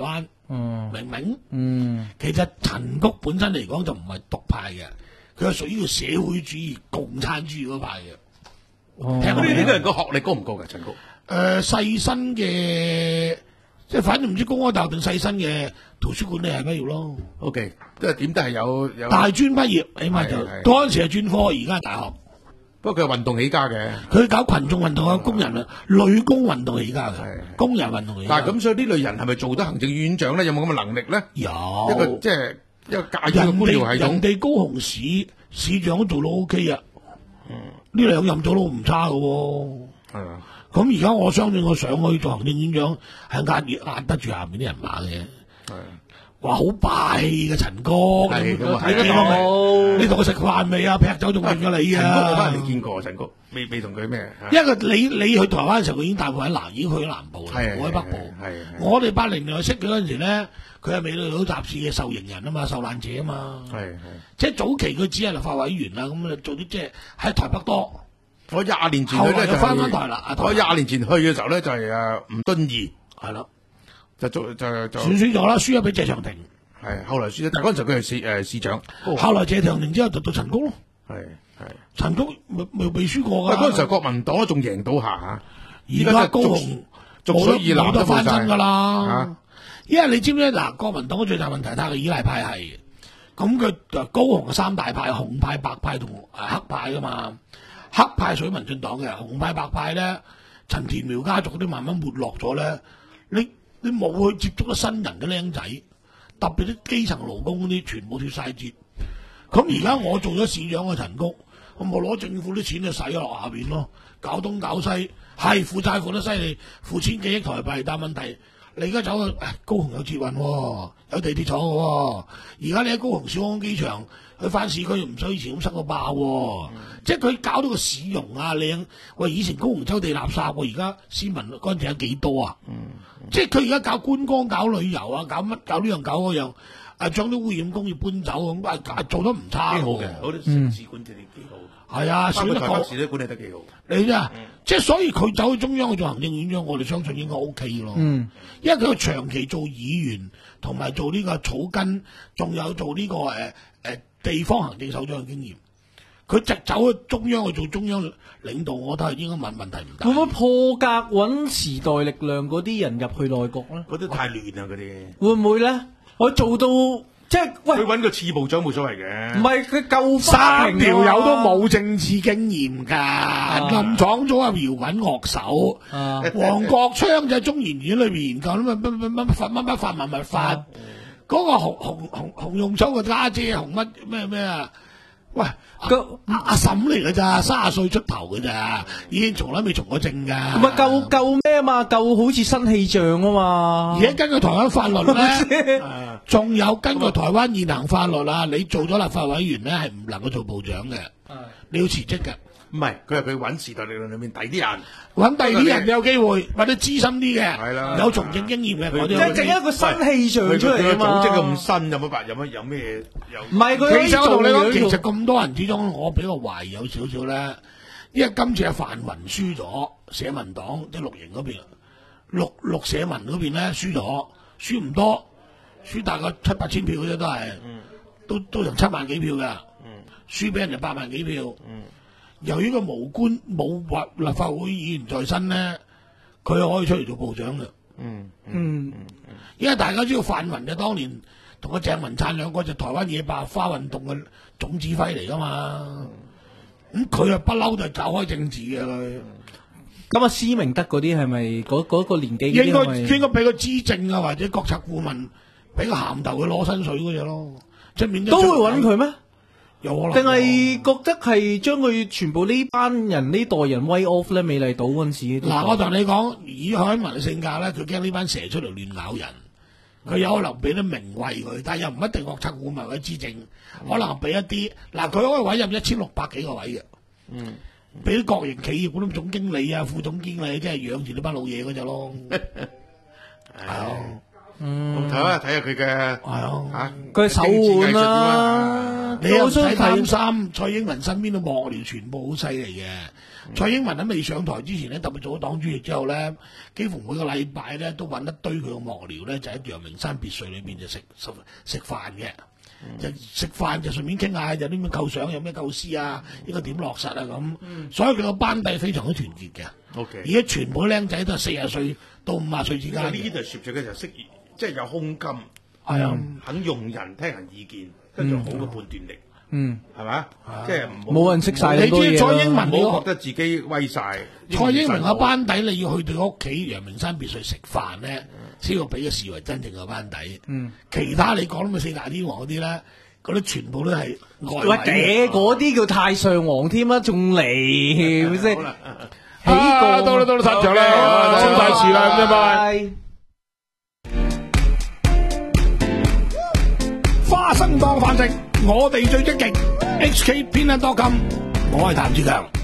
Speaker 5: 嗯
Speaker 3: 明唔明？
Speaker 5: 嗯
Speaker 3: 其實陳菊本身嚟講就唔係獨派嘅，佢係屬於個社會主義、共產主義嗰派嘅。
Speaker 5: 哦
Speaker 3: 聽過未
Speaker 4: 呢呢個人個學歷高唔高嘅陳菊？
Speaker 3: 誒、呃、細新嘅，即係反正唔知公開大學定細新嘅圖書館你係畢業咯。
Speaker 4: O K， 即係點都係有有。
Speaker 3: 大專畢業，起碼就
Speaker 4: 係係
Speaker 3: 嗰陣時係專科，而家係大學。
Speaker 4: 不過佢係運動起家嘅。
Speaker 3: 佢搞群眾運動嘅工人啊，女工運動起家嘅
Speaker 4: 係，
Speaker 3: 工人運動起家。
Speaker 4: 但係咁，所以呢類人係咪做得行政院長咧？有冇咁嘅能力咧？
Speaker 3: 有
Speaker 4: 一個即係一個介入嘅
Speaker 3: 人
Speaker 4: 官僚
Speaker 3: 哋
Speaker 4: 系統。
Speaker 3: 人哋高雄市市長都做到 O K 啊，呢兩任做到唔差嘅喎。
Speaker 4: 係啊，
Speaker 3: 咁而家我相信我上去做行政院長係壓住壓得住下面啲人馬嘅。
Speaker 4: 係
Speaker 3: 話好霸氣嘅陳菊，
Speaker 4: 係咁啊係
Speaker 3: 你見到未？
Speaker 5: 啊
Speaker 3: 你同佢食飯未啊？劈酒仲勁過你
Speaker 4: 陳菊我翻
Speaker 3: 啊！
Speaker 4: 嚟未見過陳菊，未未同佢咩？
Speaker 3: 因為你你去台灣嘅時候，佢已經大部喺南，已經去咗南部啦，
Speaker 4: 係
Speaker 3: 我喺北部。
Speaker 4: 係係
Speaker 3: 我哋八零年代識佢嗰陣時咧，佢係美女島雜誌嘅受刑人啊嘛，受難者啊嘛。
Speaker 4: 係係。
Speaker 3: 即係早期佢只係立法委員啦，咁啊做啲即係喺台北多。
Speaker 4: 我廿年前去
Speaker 3: 後來就
Speaker 4: 咧就
Speaker 3: 翻返台啦啊台
Speaker 4: 我廿年前去嘅時候咧就係誒吳敦義
Speaker 3: 係啦，
Speaker 4: 就做就就
Speaker 3: 選輸咗啦，輸咗俾謝長廷。
Speaker 4: 係後來輸咗，但係嗰陣時候佢係市誒市長。
Speaker 3: 後來謝長廷之後就到陳菊咯，
Speaker 4: 係係。
Speaker 3: 陳菊未未未輸過
Speaker 4: 喂，
Speaker 3: 㗎。
Speaker 4: 嗰陣時候國民黨都仲贏到下嚇，
Speaker 3: 而家高雄
Speaker 4: 逐水以南
Speaker 3: 冇得翻身㗎
Speaker 4: 嚇
Speaker 3: 啦。因為你知唔知嗱，國民黨最大問題，睇下佢依賴派系，咁佢就高雄嘅三大派，紅派、白派同誒黑派㗎嘛。黑派屬於民進黨嘅，紅派、白派咧，陳田苗家族嗰啲慢慢沒落咗咧，你你冇去接觸到新人嘅僆仔，特別啲基層勞工嗰啲，全部脫晒節。咁而家我做咗市長嘅陳菊，我冇攞政府啲錢去使咗落下邊咯，搞東搞西，係負債負得犀利，負千幾億台幣，但問題你而家走去高雄有捷運喎，有地鐵廠嘅喎，而家你喺高雄小港機場去翻市區唔使以前咁塞到爆喎，嗯、即係佢搞到個市容啊靚，喂以前高雄洲地垃圾喎，而家市民乾淨有幾多啊？嗯嗯、即係佢而家搞觀光、搞旅遊啊，搞乜搞呢樣搞嗰樣。啊，將啲污染工業搬走咁，啊做得唔差
Speaker 4: 幾好嘅，好啲城市管理得幾好。
Speaker 3: 係啊，
Speaker 4: 包括台
Speaker 3: 選得
Speaker 4: 北市都管理得幾好。
Speaker 3: 你啊，即係所以佢走去中央去做行政院長，我哋相信應該 O K 咯。
Speaker 5: 嗯，
Speaker 3: 因為佢長期做議員，同埋做呢個草根，仲有做呢、這個誒誒、呃、地方行政首長嘅經驗。佢直走去中央去做中央領導，我覺得係應該問問題唔大。
Speaker 5: 會唔會破格揾時代力量嗰啲人入去內閣咧？
Speaker 4: 嗰啲太亂啦，嗰啲。
Speaker 5: 會唔會咧？我做到即係喂，
Speaker 4: 佢揾個次部長冇所謂嘅。
Speaker 5: 唔係佢夠
Speaker 3: 三條友都冇政治經驗㗎，林廠祖係搖滾樂手，
Speaker 5: 啊
Speaker 3: 黃國昌就喺中研院裏邊研究乜乜乜乜法乜乜法文物法，嗰個洪洪洪洪用秋嘅家姐洪乜咩咩啊？喂，
Speaker 5: 個
Speaker 3: 阿阿嬸嚟㗎咋，卅歲出頭㗎咋，已經從來未從過政㗎。
Speaker 5: 唔係夠夠咩啊嘛？夠好似新氣象啊嘛！
Speaker 3: 而家根據台灣法律咧，仲有根據台灣現行法律啊，你做咗立法委員咧係唔能夠做部長嘅，你要辭職嘅。
Speaker 4: 唔係，佢係佢揾時代力量裏面第啲人，
Speaker 3: 揾第二啲人有機會，或者資深啲嘅，
Speaker 4: 係啦
Speaker 3: 有從政經驗嘅嗰
Speaker 5: 即
Speaker 3: 啲。
Speaker 5: 係整一個新氣象出嚟啊嘛！
Speaker 4: 組織咁新，有乜辦？有乜有咩有？
Speaker 5: 唔係佢可以
Speaker 3: 其實我同你講，其
Speaker 5: 做
Speaker 3: 實咁多人之中，我比較懷疑有少少咧，因為今次係泛民輸咗，社民黨即係綠營嗰邊，綠綠社民嗰邊咧輸咗，輸唔多，輸大概七八千票嘅啫，都係，都都成七萬幾票㗎，輸俾人哋八萬幾票。由於個無官冇或立法會議員在身咧，佢可以出嚟做部長嘅。
Speaker 4: 嗯
Speaker 5: 嗯，
Speaker 3: 因為大家知道泛民嘅當年同個鄭文燦兩個就台灣野百合花運動嘅總指揮嚟噶嘛，咁佢啊不嬲就係走開政治嘅佢。
Speaker 5: 咁啊，施明德嗰啲係咪嗰嗰個年紀嗰啲
Speaker 3: 應該
Speaker 5: 係咪
Speaker 3: 應該俾個資政啊或者國策顧問俾個銜頭佢攞薪水嗰隻咯，即係免咗
Speaker 5: 都會揾佢咩？
Speaker 3: 有可能。
Speaker 5: 定係覺得係將佢全部呢班人呢代人 way off 咧？美麗島嗰陣時，
Speaker 3: 嗱，我同你講，以海文嘅性格咧，佢驚呢班蛇出嚟亂咬人，佢有可能俾啲名位佢，但係又唔一定國策顧問或者資政，可能俾一啲嗱，佢可以委任一千六百幾個位嘅，
Speaker 4: 嗯，
Speaker 3: 俾啲國營企業嗰啲總經理啊、副總經理，即係養住呢班老嘢嗰只咯。係啊，
Speaker 4: 嗯，睇下睇下佢嘅
Speaker 3: 係啊，
Speaker 4: 嚇，
Speaker 5: 佢手腕啦，
Speaker 3: 你又唔使
Speaker 5: 我想睇
Speaker 3: 擔心，蔡英文身邊嘅幕僚全部好犀利嘅。 蔡英文喺未上台之前咧，特別做咗黨主席之後咧，幾乎每個禮拜咧都揾一堆佢嘅幕僚咧，就喺陽明山別墅裏邊就食食食飯嘅。就食飯就順便傾下，有啲咩構想，有咩構思啊，應該點落實啊咁。嗯、所以佢個班底非常之團結嘅。
Speaker 4: OK，
Speaker 3: 而家全部僆仔都係四十歲到五十歲之間。
Speaker 4: 呢啲就攝咗嘅就識，即係有胸襟，
Speaker 3: 係啊，
Speaker 4: 肯用人聽人意見，跟住好嘅判斷力。
Speaker 5: 嗯，
Speaker 4: 係嘛？即係
Speaker 5: 冇人識晒
Speaker 3: 你知蔡英文
Speaker 4: 唔好覺得自己威晒。
Speaker 3: 蔡英文個班底你要去到屋企陽明山別墅食飯咧，先要俾佢視為真正嘅班底。嗯，其他你講咁嘅四大天王嗰啲咧，嗰啲全部都係外圍嘅。
Speaker 5: 嗰啲叫太上皇添啦，仲嚟咪先？起
Speaker 3: 啊，到啦到啦，散場啦，超大事啦，拜拜。花生當飯食，我哋最積極。H K 偏得多金，我係譚志強。